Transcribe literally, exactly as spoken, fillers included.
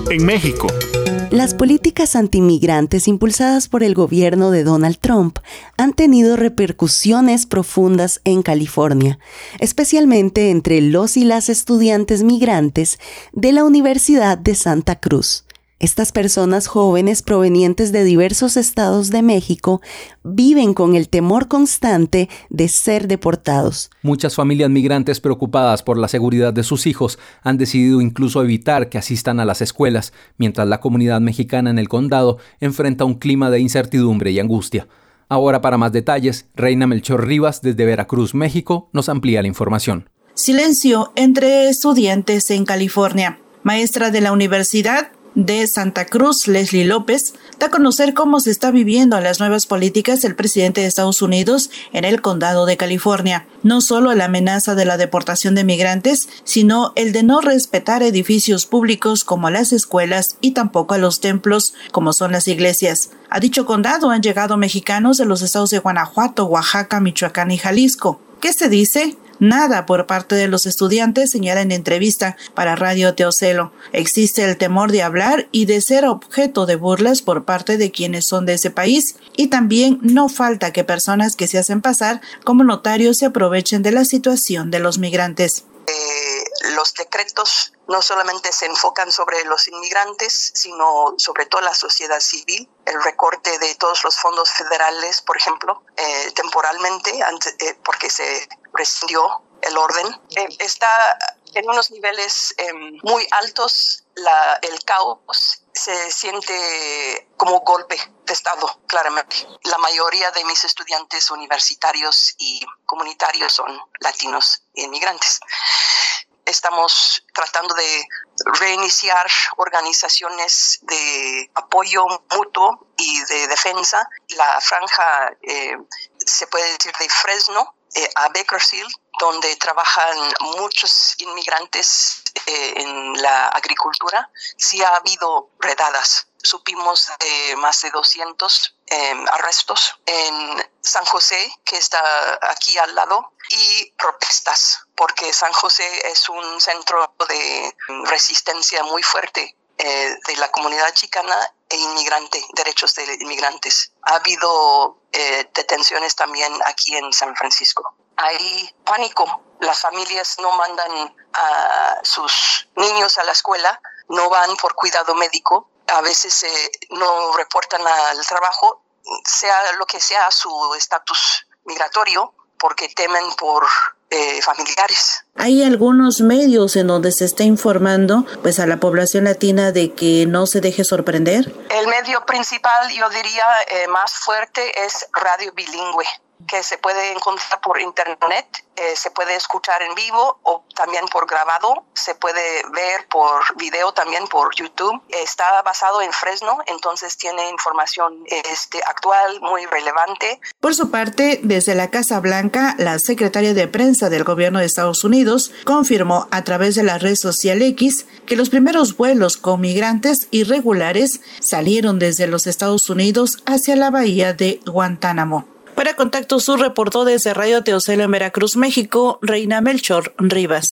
en México. Las políticas antimigrantes impulsadas por el gobierno de Donald Trump han tenido repercusiones profundas en California, especialmente entre los y las estudiantes migrantes de la Universidad de Santa Cruz. Estas personas jóvenes provenientes de diversos estados de México viven con el temor constante de ser deportados. Muchas familias migrantes preocupadas por la seguridad de sus hijos han decidido incluso evitar que asistan a las escuelas, mientras la comunidad mexicana en el condado enfrenta un clima de incertidumbre y angustia. Ahora, para más detalles, Reina Melchor Rivas, desde Veracruz, México, nos amplía la información. Silencio entre estudiantes en California. Maestra de la Universidad de Santa Cruz, Leslie López, da a conocer cómo se está viviendo las nuevas políticas del presidente de Estados Unidos en el condado de California. No solo la amenaza de la deportación de migrantes, sino el de no respetar edificios públicos como las escuelas y tampoco a los templos como son las iglesias. A dicho condado han llegado mexicanos de los estados de Guanajuato, Oaxaca, Michoacán y Jalisco. ¿Qué se dice? Nada por parte de los estudiantes, señala en entrevista para Radio Teocelo. Existe el temor de hablar y de ser objeto de burlas por parte de quienes son de ese país, y también no falta que personas que se hacen pasar como notarios se aprovechen de la situación de los migrantes. Eh, los decretos no solamente se enfocan sobre los inmigrantes, sino sobre toda la sociedad civil. El recorte de todos los fondos federales, por ejemplo, eh, temporalmente, antes, eh, porque se rescindió el orden, eh, está en unos niveles eh, muy altos. La, el caos se siente como golpe de Estado, claramente. La mayoría de mis estudiantes universitarios y comunitarios son latinos e inmigrantes. Estamos tratando de reiniciar organizaciones de apoyo mutuo y de defensa. La franja, eh, se puede decir, de Fresno eh, a Bakersfield, donde trabajan muchos inmigrantes eh, en la agricultura. Sí ha habido redadas. Supimos de más de doscientos eh, arrestos en San José, que está aquí al lado, y protestas, porque San José es un centro de resistencia muy fuerte eh, de la comunidad chicana e inmigrante, derechos de inmigrantes. Ha habido eh, detenciones también aquí en San Francisco. Hay pánico. Las familias no mandan a sus niños a la escuela, no van por cuidado médico. A veces eh, no reportan al trabajo, sea lo que sea su estatus migratorio, porque temen por eh, familiares. Hay algunos medios en donde se está informando pues a la población latina de que no se deje sorprender. El medio principal, yo diría, eh, más fuerte es Radio Bilingüe, que se puede encontrar por internet, eh, se puede escuchar en vivo o también por grabado, se puede ver por video también por YouTube. Está basado en Fresno, entonces tiene información este, actual, muy relevante. Por su parte, desde la Casa Blanca, la secretaria de prensa del gobierno de Estados Unidos confirmó a través de la red social X que los primeros vuelos con migrantes irregulares salieron desde los Estados Unidos hacia la bahía de Guantánamo. Para Contacto Sur reportó desde Radio Teocelo en Veracruz, México, Reina Melchor Rivas.